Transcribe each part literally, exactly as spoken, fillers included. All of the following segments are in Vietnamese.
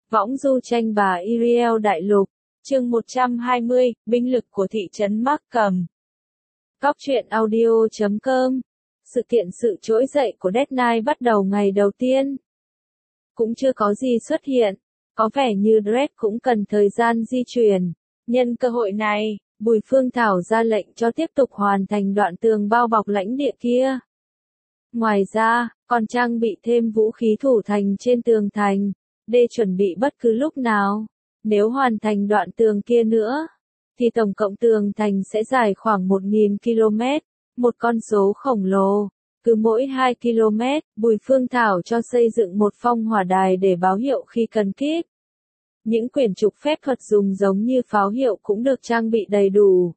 Võng du tranh bà Iriel Đại Lục, chương một trăm hai mươi, binh lực của thị trấn Markham. Góc truyện audio chấm com. Sự kiện sự trỗi dậy của Death Knight bắt đầu ngày đầu tiên. Cũng chưa có gì xuất hiện, có vẻ như Dredd cũng cần thời gian di chuyển. Nhân cơ hội này, Bùi Phương Thảo ra lệnh cho tiếp tục hoàn thành đoạn tường bao bọc lãnh địa kia. Ngoài ra, còn trang bị thêm vũ khí thủ thành trên tường thành, để chuẩn bị bất cứ lúc nào. Nếu hoàn thành đoạn tường kia nữa, thì tổng cộng tường thành sẽ dài khoảng một nghìn ki lô mét, một con số khổng lồ. Cứ mỗi hai ki lô mét, Bùi Phương Thảo cho xây dựng một phong hỏa đài để báo hiệu khi cần kíp. Những quyển trục phép thuật dùng giống như pháo hiệu cũng được trang bị đầy đủ.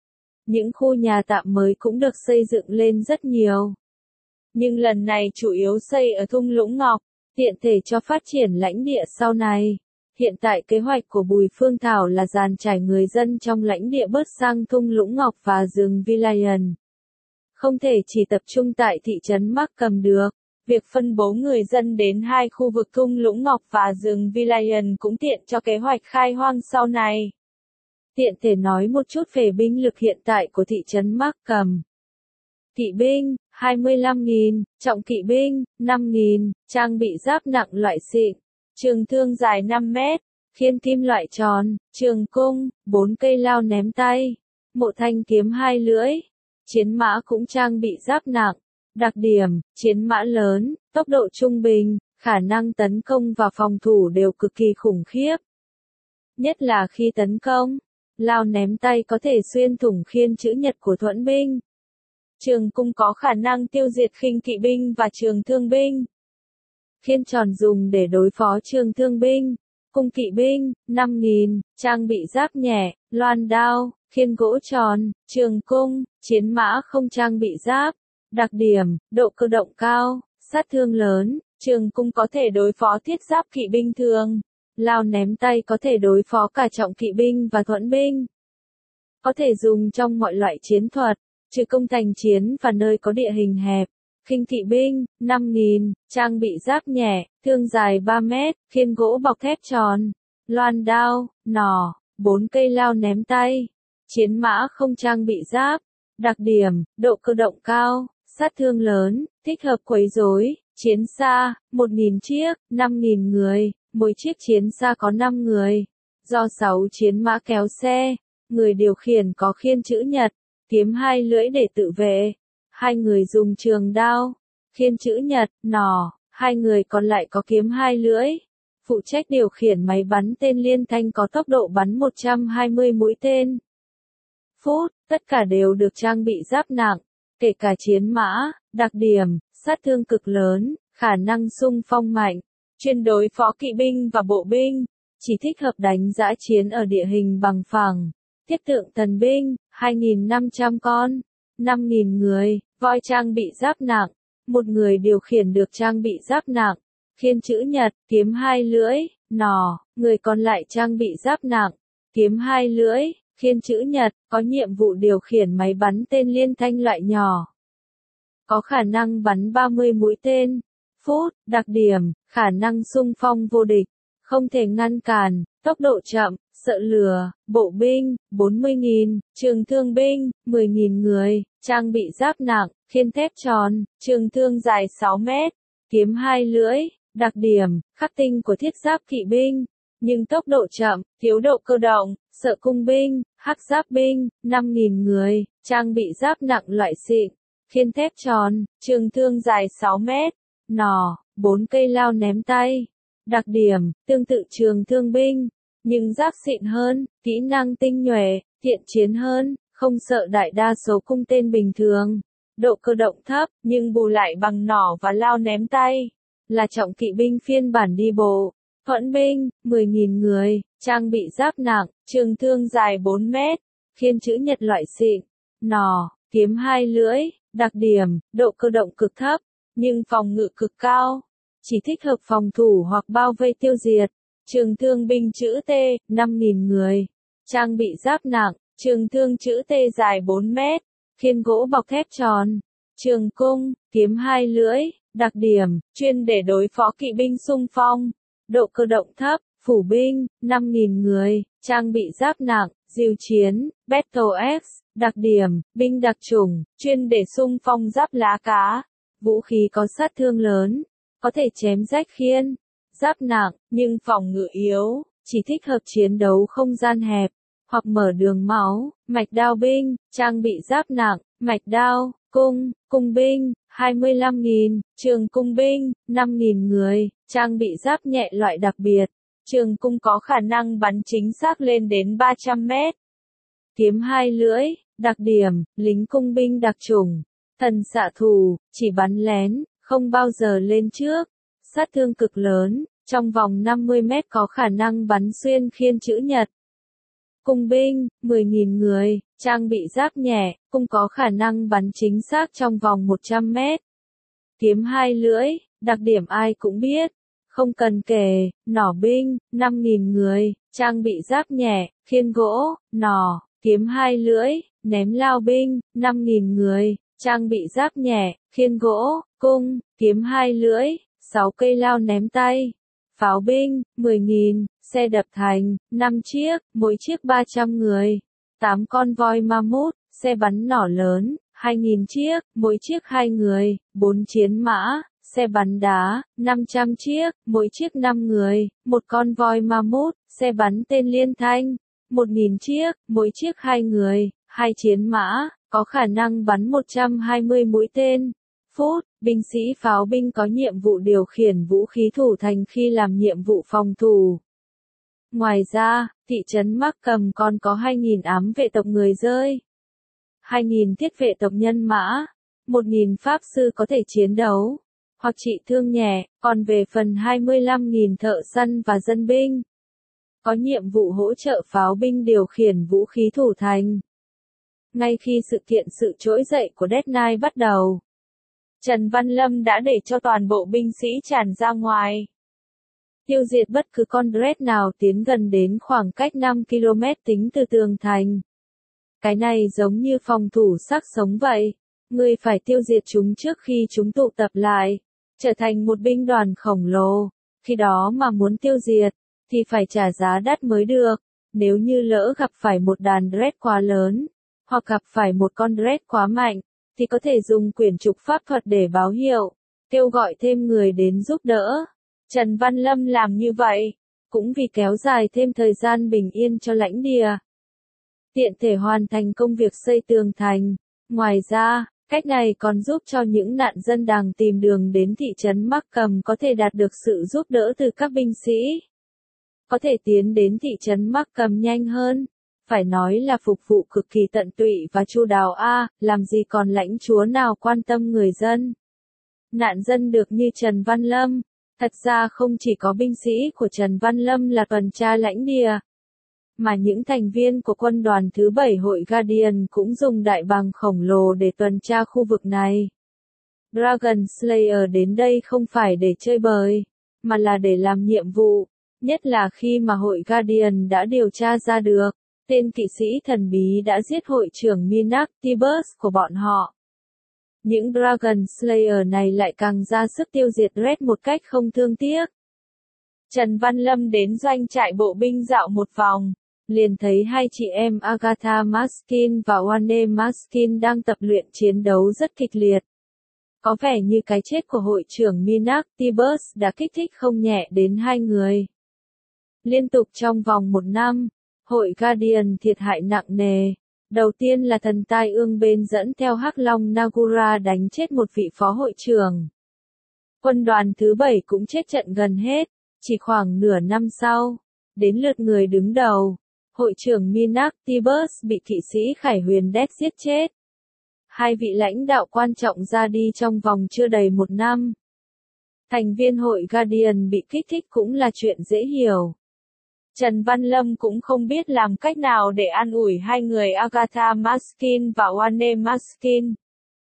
Những khu nhà tạm mới cũng được xây dựng lên rất nhiều. Nhưng lần này chủ yếu xây ở thung lũng ngọc, tiện thể cho phát triển lãnh địa sau này. Hiện tại kế hoạch của Bùi Phương Thảo là dàn trải người dân trong lãnh địa bớt sang thung lũng ngọc và rừng Villian. Không thể chỉ tập trung tại thị trấn Markham được. Việc phân bố người dân đến hai khu vực thung lũng ngọc và rừng Villian cũng tiện cho kế hoạch khai hoang sau này. Tiện thể nói một chút về binh lực hiện tại của thị trấn Markham. Kỵ binh, hai mươi lăm nghìn, trọng kỵ binh, năm nghìn, trang bị giáp nặng loại xịn, trường thương dài năm mét, khiên kim loại tròn, trường cung, bốn cây lao ném tay, một thanh kiếm hai lưỡi. Chiến mã cũng trang bị giáp nặng. Đặc điểm, chiến mã lớn, tốc độ trung bình, khả năng tấn công và phòng thủ đều cực kỳ khủng khiếp. Nhất là khi tấn công, lao ném tay có thể xuyên thủng khiên chữ nhật của thuẫn binh. Trường cung có khả năng tiêu diệt khinh kỵ binh và trường thương binh. Khiên tròn dùng để đối phó trường thương binh. Cung kỵ binh, năm nghìn, trang bị giáp nhẹ, loan đao, khiên gỗ tròn, trường cung, chiến mã không trang bị giáp. Đặc điểm, độ cơ động cao, sát thương lớn, trường cung có thể đối phó thiết giáp kỵ binh thường. Lao ném tay có thể đối phó cả trọng kỵ binh và thuẫn binh. Có thể dùng trong mọi loại chiến thuật, trừ công thành chiến và nơi có địa hình hẹp. Khinh kỵ binh, năm nghìn, trang bị giáp nhẹ, thương dài ba mét, khiên gỗ bọc thép tròn, loan đao, nỏ, bốn cây lao ném tay. Chiến mã không trang bị giáp. Đặc điểm, độ cơ động cao, sát thương lớn, thích hợp quấy rối. Chiến xa, một nghìn chiếc, năm nghìn người, mỗi chiếc chiến xa có năm người. Do sáu chiến mã kéo xe, người điều khiển có khiên chữ nhật, kiếm hai lưỡi để tự vệ. Hai người dùng trường đao, khiên chữ nhật, nỏ, hai người còn lại có kiếm hai lưỡi. Phụ trách điều khiển máy bắn tên liên thanh có tốc độ bắn một trăm hai mươi mũi tên. Phút, tất cả đều được trang bị giáp nặng, kể cả chiến mã. Đặc điểm, sát thương cực lớn, khả năng xung phong mạnh, chuyên đối phó kỵ binh và bộ binh, chỉ thích hợp đánh dã chiến ở địa hình bằng phẳng. Thiết tượng thần binh, hai nghìn năm trăm con, năm nghìn người, voi trang bị giáp nặng, một người điều khiển được trang bị giáp nặng, khiên chữ nhật, kiếm hai lưỡi, nỏ, người còn lại trang bị giáp nặng, kiếm hai lưỡi. Khiên chữ nhật, có nhiệm vụ điều khiển máy bắn tên liên thanh loại nhỏ. Có khả năng bắn ba mươi mũi tên. Phút, đặc điểm, khả năng xung phong vô địch, không thể ngăn cản, tốc độ chậm, sợ lửa, bộ binh, bốn mươi nghìn, trường thương binh, mười nghìn người, trang bị giáp nặng, khiên thép tròn, trường thương dài sáu mét, kiếm hai lưỡi. Đặc điểm, khắc tinh của thiết giáp kỵ binh, nhưng tốc độ chậm, thiếu độ cơ động, sợ cung binh, hắc giáp binh, năm nghìn người, trang bị giáp nặng loại xịn, khiên thép tròn, trường thương dài sáu mét, nỏ, bốn cây lao ném tay. Đặc điểm, tương tự trường thương binh, nhưng giáp xịn hơn, kỹ năng tinh nhuệ, thiện chiến hơn, không sợ đại đa số cung tên bình thường. Độ cơ động thấp, nhưng bù lại bằng nỏ và lao ném tay. Là trọng kỵ binh phiên bản đi bộ. Thuẫn binh, mười nghìn người, trang bị giáp nặng, trường thương dài bốn mét, khiên chữ nhật loại xịn, nỏ, kiếm hai lưỡi. Đặc điểm, độ cơ động cực thấp, nhưng phòng ngự cực cao, chỉ thích hợp phòng thủ hoặc bao vây tiêu diệt. Trường thương binh chữ T, năm nghìn người, trang bị giáp nặng, trường thương chữ T dài bốn mét, khiên gỗ bọc thép tròn, trường cung, kiếm hai lưỡi. Đặc điểm, chuyên để đối phó kỵ binh xung phong. Độ cơ động thấp, Phủ binh, năm nghìn người, trang bị giáp nặng, diêu chiến, Battle X, đặc điểm, binh đặc chủng, chuyên để xung phong giáp lá cá. Vũ khí có sát thương lớn, có thể chém rách khiên. Giáp nặng, nhưng phòng ngự yếu, chỉ thích hợp chiến đấu không gian hẹp, hoặc mở đường máu. Mạch đao binh, trang bị giáp nặng, mạch đao, cung, cung binh, hai mươi lăm nghìn, trường cung binh, năm nghìn người, trang bị giáp nhẹ loại đặc biệt. Trường cung có khả năng bắn chính xác lên đến ba trăm mét. Kiếm hai lưỡi, đặc điểm, lính cung binh đặc chủng, thần xạ thủ, chỉ bắn lén, không bao giờ lên trước. Sát thương cực lớn, trong vòng năm mươi mét có khả năng bắn xuyên khiên chữ nhật. Cung binh, mười nghìn người, trang bị giáp nhẹ, cung có khả năng bắn chính xác trong vòng một trăm mét. Kiếm hai lưỡi, đặc điểm ai cũng biết, không cần kể. Nỏ binh, năm nghìn người, trang bị giáp nhẹ, khiên gỗ, nỏ, kiếm hai lưỡi. Ném lao binh, năm nghìn người, trang bị giáp nhẹ, khiên gỗ, cung, kiếm hai lưỡi, sáu cây lao ném tay. Pháo binh, mười nghìn, xe đập thành, năm chiếc, mỗi chiếc ba trăm người. tám con voi mammoth, xe bắn nỏ lớn, hai nghìn chiếc, mỗi chiếc hai người. bốn chiến mã, xe bắn đá, năm trăm chiếc, mỗi chiếc năm người. một con voi mammoth, xe bắn tên liên thanh, một nghìn chiếc, mỗi chiếc hai người. hai chiến mã, có khả năng bắn một trăm hai mươi mũi tên. Phút, binh sĩ pháo binh có nhiệm vụ điều khiển vũ khí thủ thành khi làm nhiệm vụ phòng thủ. Ngoài ra, thị trấn Markham còn có hai nghìn ám vệ tộc người rơi, hai nghìn thiết vệ tộc nhân mã, một nghìn pháp sư có thể chiến đấu hoặc trị thương nhẹ, còn về phần hai mươi lăm nghìn thợ săn và dân binh có nhiệm vụ hỗ trợ pháo binh điều khiển vũ khí thủ thành. Ngay khi sự kiện sự trỗi dậy của Death Knight bắt đầu, Trần Văn Lâm đã để cho toàn bộ binh sĩ tràn ra ngoài, tiêu diệt bất cứ con Dread nào tiến gần đến khoảng cách năm ki lô mét tính từ tường thành. Cái này giống như phòng thủ xác sống vậy, ngươi phải tiêu diệt chúng trước khi chúng tụ tập lại, trở thành một binh đoàn khổng lồ. Khi đó mà muốn tiêu diệt, thì phải trả giá đắt mới được. Nếu như lỡ gặp phải một đàn Dread quá lớn, hoặc gặp phải một con Dread quá mạnh, thì có thể dùng quyển trục pháp thuật để báo hiệu, kêu gọi thêm người đến giúp đỡ. Trần Văn Lâm làm như vậy, cũng vì kéo dài thêm thời gian bình yên cho lãnh địa, tiện thể hoàn thành công việc xây tường thành. Ngoài ra, cách này còn giúp cho những nạn dân đang tìm đường đến thị trấn Markham có thể đạt được sự giúp đỡ từ các binh sĩ, có thể tiến đến thị trấn Markham nhanh hơn. Phải nói là phục vụ cực kỳ tận tụy và chu đáo a, làm gì còn lãnh chúa nào quan tâm người dân. Nạn dân được như Trần Văn Lâm, thật ra không chỉ có binh sĩ của Trần Văn Lâm là tuần tra lãnh địa, mà những thành viên của quân đoàn thứ bảy hội Guardian cũng dùng đại bàng khổng lồ để tuần tra khu vực này. Dragon Slayer đến đây không phải để chơi bời, mà là để làm nhiệm vụ, nhất là khi mà hội Guardian đã điều tra ra được tên kỵ sĩ thần bí đã giết hội trưởng Minak Tibus của bọn họ. Những Dragon Slayer này lại càng ra sức tiêu diệt Red một cách không thương tiếc. Trần Văn Lâm đến doanh trại bộ binh dạo một vòng, liền thấy hai chị em Agatha Maskin và Oane Maskin đang tập luyện chiến đấu rất kịch liệt. Có vẻ như cái chết của hội trưởng Minak Tibus đã kích thích không nhẹ đến hai người. Liên tục trong vòng một năm, hội Guardian thiệt hại nặng nề. Đầu tiên là thần tai ương bên dẫn theo Hắc Long Nagura đánh chết một vị phó hội trưởng. Quân đoàn thứ bảy cũng chết trận gần hết, chỉ khoảng nửa năm sau, đến lượt người đứng đầu, hội trưởng Minak Tibus bị kỵ sĩ Khải Huyền Death giết chết. Hai vị lãnh đạo quan trọng ra đi trong vòng chưa đầy một năm. Thành viên hội Guardian bị kích thích cũng là chuyện dễ hiểu. Trần Văn Lâm cũng không biết làm cách nào để an ủi hai người Agatha Maskin và Oane Maskin.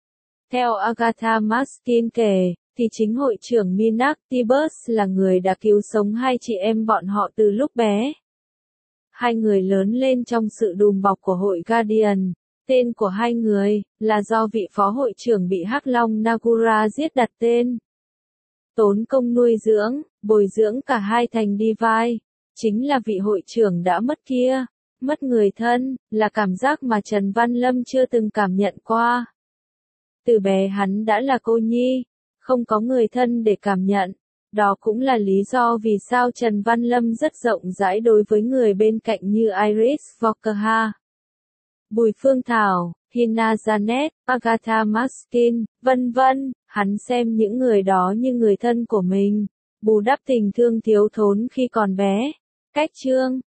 Theo Agatha Maskin kể, thì chính hội trưởng Minak Tibus là người đã cứu sống hai chị em bọn họ từ lúc bé. Hai người lớn lên trong sự đùm bọc của hội Guardian. Tên của hai người là do vị phó hội trưởng bị Hắc Long Nagura giết đặt tên. Tốn công nuôi dưỡng, bồi dưỡng cả hai thành Divine. chính là vị hội trưởng đã mất kia. Mất người thân, là cảm giác mà Trần Văn Lâm chưa từng cảm nhận qua. Từ bé hắn đã là cô nhi, không có người thân để cảm nhận. Đó cũng là lý do vì sao Trần Văn Lâm rất rộng rãi đối với người bên cạnh như Iris Vokha, Bùi Phương Thảo, Hina Janet, Agatha Maskin, vân vân. Hắn xem những người đó như người thân của mình, bù đắp tình thương thiếu thốn khi còn bé. Cách chương